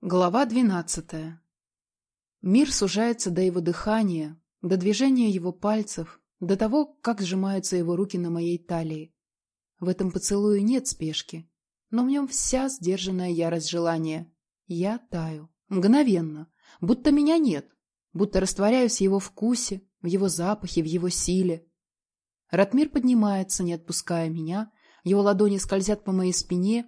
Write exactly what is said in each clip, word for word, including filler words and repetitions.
Глава двенадцатая. Мир сужается до его дыхания, до движения его пальцев, до того, как сжимаются его руки на моей талии. В этом поцелуе нет спешки, но в нем вся сдержанная ярость желания. Я таю. Мгновенно. Будто меня нет. Будто растворяюсь в его вкусе, в его запахе, в его силе. Ратмир поднимается, не отпуская меня, его ладони скользят по моей спине,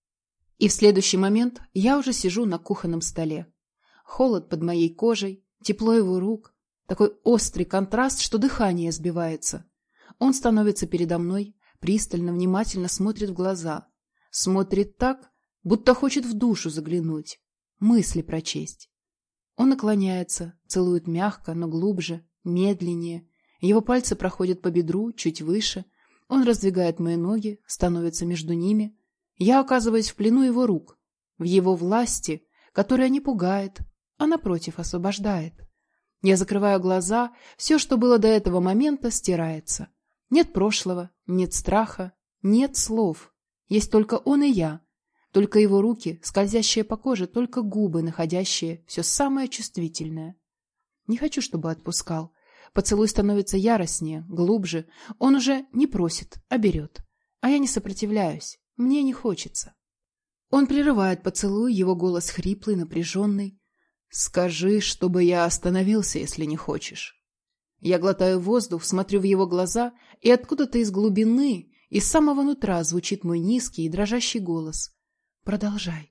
и в следующий момент я уже сижу на кухонном столе. Холод под моей кожей, тепло его рук, такой острый контраст, что дыхание сбивается. Он становится передо мной, пристально, внимательно смотрит в глаза. Смотрит так, будто хочет в душу заглянуть, мысли прочесть. Он наклоняется, целует мягко, но глубже, медленнее. Его пальцы проходят по бедру, чуть выше. Он раздвигает мои ноги, становится между ними. Я оказываюсь в плену его рук, в его власти, которая не пугает, а напротив освобождает. Я закрываю глаза, все, что было до этого момента, стирается. Нет прошлого, нет страха, нет слов. Есть только он и я, только его руки, скользящие по коже, только губы, находящие все самое чувствительное. Не хочу, чтобы отпускал. Поцелуй становится яростнее, глубже. Он уже не просит, а берет. А я не сопротивляюсь. Мне не хочется. Он прерывает поцелуй, его голос хриплый, напряженный. «Скажи, чтобы я остановился, если не хочешь». Я глотаю воздух, смотрю в его глаза, и откуда-то из глубины, из самого нутра звучит мой низкий и дрожащий голос. «Продолжай».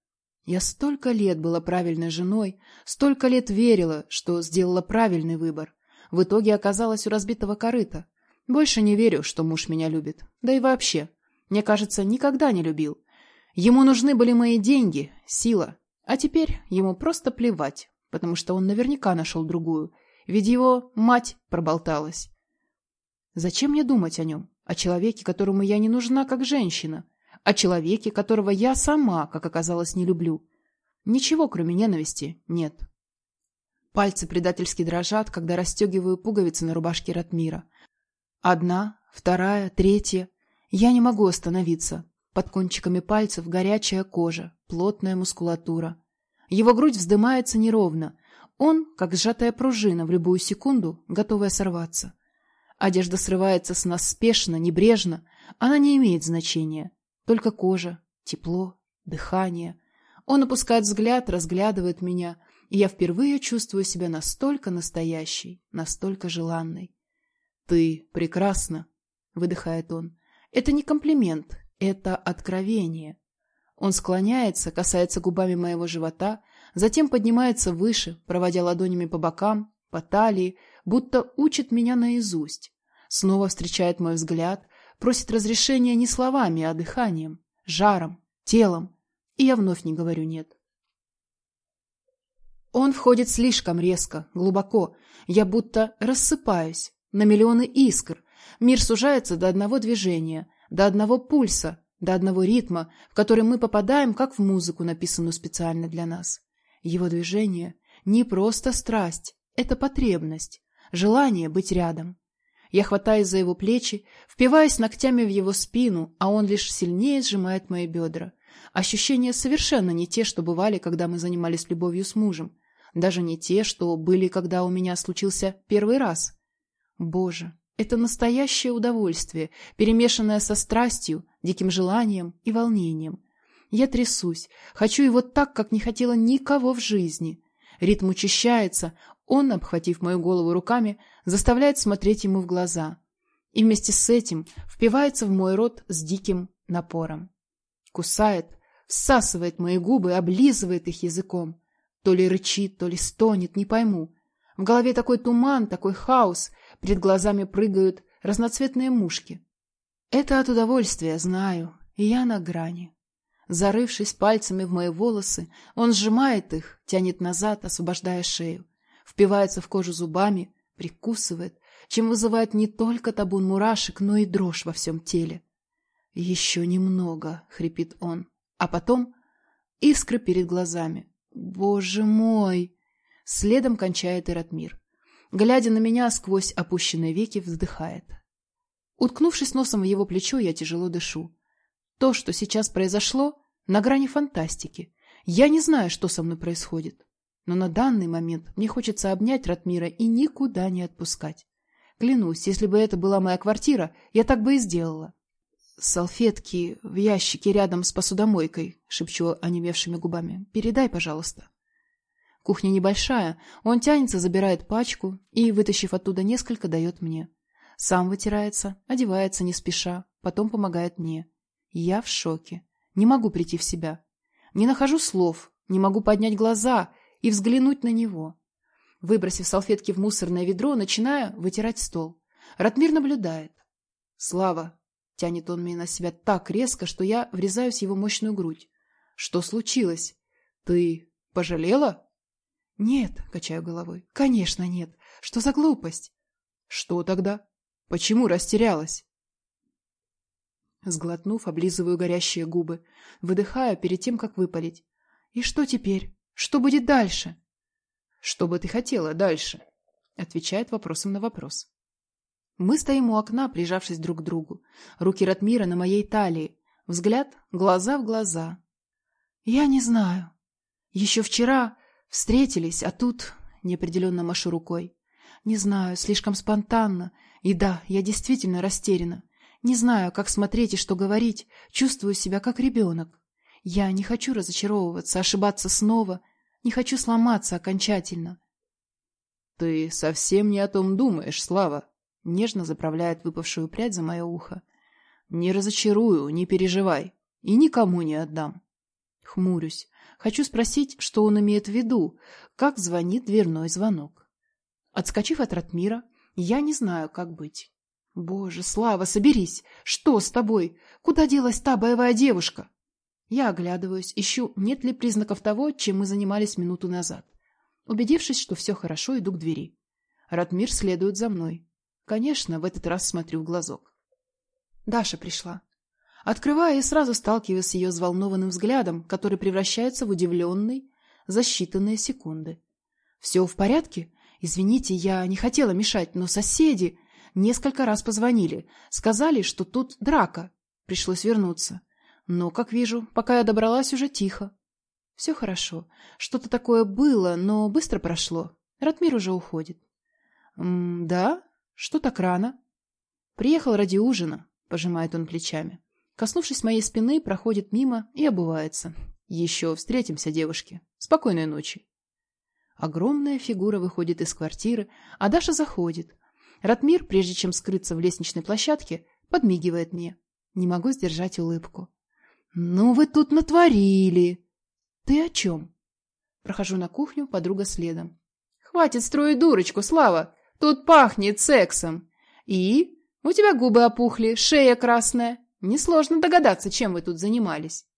Я столько лет была правильной женой, столько лет верила, что сделала правильный выбор. В итоге оказалась у разбитого корыта. Больше не верю, что муж меня любит. Да и вообще. Мне кажется, никогда не любил. Ему нужны были мои деньги, сила. А теперь ему просто плевать, потому что он наверняка нашел другую, ведь его мать проболталась. Зачем мне думать о нем? О человеке, которому я не нужна как женщина? О человеке, которого я сама, как оказалось, не люблю? Ничего, кроме ненависти, нет. Пальцы предательски дрожат, когда расстегиваю пуговицы на рубашке Ратмира. Одна, вторая, третья. Я не могу остановиться. Под кончиками пальцев горячая кожа, плотная мускулатура. Его грудь вздымается неровно. Он, как сжатая пружина, в любую секунду, готовая сорваться. Одежда срывается с нас спешно, небрежно. Она не имеет значения. Только кожа, тепло, дыхание. Он опускает взгляд, разглядывает меня, и я впервые чувствую себя настолько настоящей, настолько желанной. «Ты прекрасна», — выдыхает он. Это не комплимент, это откровение. Он склоняется, касается губами моего живота, затем поднимается выше, проводя ладонями по бокам, по талии, будто учит меня наизусть. Снова встречает мой взгляд, просит разрешения не словами, а дыханием, жаром, телом, и я вновь не говорю «нет». Он входит слишком резко, глубоко, я будто рассыпаюсь на миллионы искр. Мир сужается до одного движения, до одного пульса, до одного ритма, в который мы попадаем, как в музыку, написанную специально для нас. Его движение не просто страсть, это потребность, желание быть рядом. Я хватаюсь за его плечи, впиваюсь ногтями в его спину, а он лишь сильнее сжимает мои бедра. Ощущения совершенно не те, что бывали, когда мы занимались любовью с мужем. Даже не те, что были, когда у меня случился первый раз. Боже! Это настоящее удовольствие, перемешанное со страстью, диким желанием и волнением. Я трясусь, хочу его так, как не хотела никого в жизни. Ритм учащается, он, обхватив мою голову руками, заставляет смотреть ему в глаза. И вместе с этим впивается в мой рот с диким напором. Кусает, всасывает мои губы, облизывает их языком. То ли рычит, то ли стонет, не пойму. В голове такой туман, такой хаос, перед глазами прыгают разноцветные мушки. Это от удовольствия, знаю, и я на грани. Зарывшись пальцами в мои волосы, он сжимает их, тянет назад, освобождая шею, впивается в кожу зубами, прикусывает, чем вызывает не только табун мурашек, но и дрожь во всем теле. «Еще немного», — хрипит он, а потом искры перед глазами. «Боже мой!» Следом кончает и Ратмир. Глядя на меня сквозь опущенные веки, вздыхает. Уткнувшись носом в его плечо, я тяжело дышу. То, что сейчас произошло, на грани фантастики. Я не знаю, что со мной происходит, но на данный момент мне хочется обнять Ратмира и никуда не отпускать. Клянусь, если бы это была моя квартира, я так бы и сделала. «Салфетки в ящике рядом с посудомойкой», — шепчу онемевшими губами. «Передай, пожалуйста». Кухня небольшая, он тянется, забирает пачку и, вытащив оттуда несколько, дает мне. Сам вытирается, одевается не спеша, потом помогает мне. Я в шоке. Не могу прийти в себя. Не нахожу слов, не могу поднять глаза и взглянуть на него. Выбросив салфетки в мусорное ведро, начинаю вытирать стол. Ратмир наблюдает. «Слава!» — тянет он меня на себя так резко, что я врезаюсь в его мощную грудь. «Что случилось? Ты пожалела?» «Нет», — качаю головой. «Конечно нет. Что за глупость?» «Что тогда? Почему растерялась?» Сглотнув, облизываю горящие губы, выдыхаю перед тем, как выпалить. «И что теперь? Что будет дальше?» «Что бы ты хотела дальше?» — отвечает вопросом на вопрос. Мы стоим у окна, прижавшись друг к другу. Руки Ратмира на моей талии. Взгляд глаза в глаза. «Я не знаю. Еще вчера встретились, а тут...» — неопределенно машу рукой. «Не знаю, слишком спонтанно. И да, я действительно растеряна. Не знаю, как смотреть и что говорить. Чувствую себя как ребенок. Я не хочу разочаровываться, ошибаться снова. Не хочу сломаться окончательно». «Ты совсем не о том думаешь, Слава», — нежно заправляет выпавшую прядь за мое ухо. «Не разочарую, не переживай. И никому не отдам». Хмурюсь. Хочу спросить, что он имеет в виду, как звонит дверной звонок. Отскочив от Ратмира, я не знаю, как быть. «Боже, Слава, соберись! Что с тобой? Куда делась та боевая девушка?» Я оглядываюсь, ищу, нет ли признаков того, чем мы занимались минуту назад. Убедившись, что все хорошо, иду к двери. Ратмир следует за мной. Конечно, в этот раз смотрю в глазок. Даша пришла. Открываю и сразу сталкиваюсь с ее взволнованным взглядом, который превращается в удивленный за считанные секунды. «Все в порядке? Извините, я не хотела мешать, но соседи несколько раз позвонили. Сказали, что тут драка. Пришлось вернуться. Но, как вижу, пока я добралась, уже тихо. Все хорошо. Что-то такое было, но быстро прошло. Ратмир уже уходит». «М, да? Что так рано?» «Приехал ради ужина», — пожимает он плечами. Коснувшись моей спины, проходит мимо и обувается. «Еще встретимся, девушки. Спокойной ночи». Огромная фигура выходит из квартиры, а Даша заходит. Ратмир, прежде чем скрыться в лестничной площадке, подмигивает мне. Не могу сдержать улыбку. «Ну вы тут натворили!» «Ты о чем?» Прохожу на кухню, подруга следом. «Хватит строить дурочку, Слава! Тут пахнет сексом! И? У тебя губы опухли, шея красная. Несложно догадаться, чем вы тут занимались».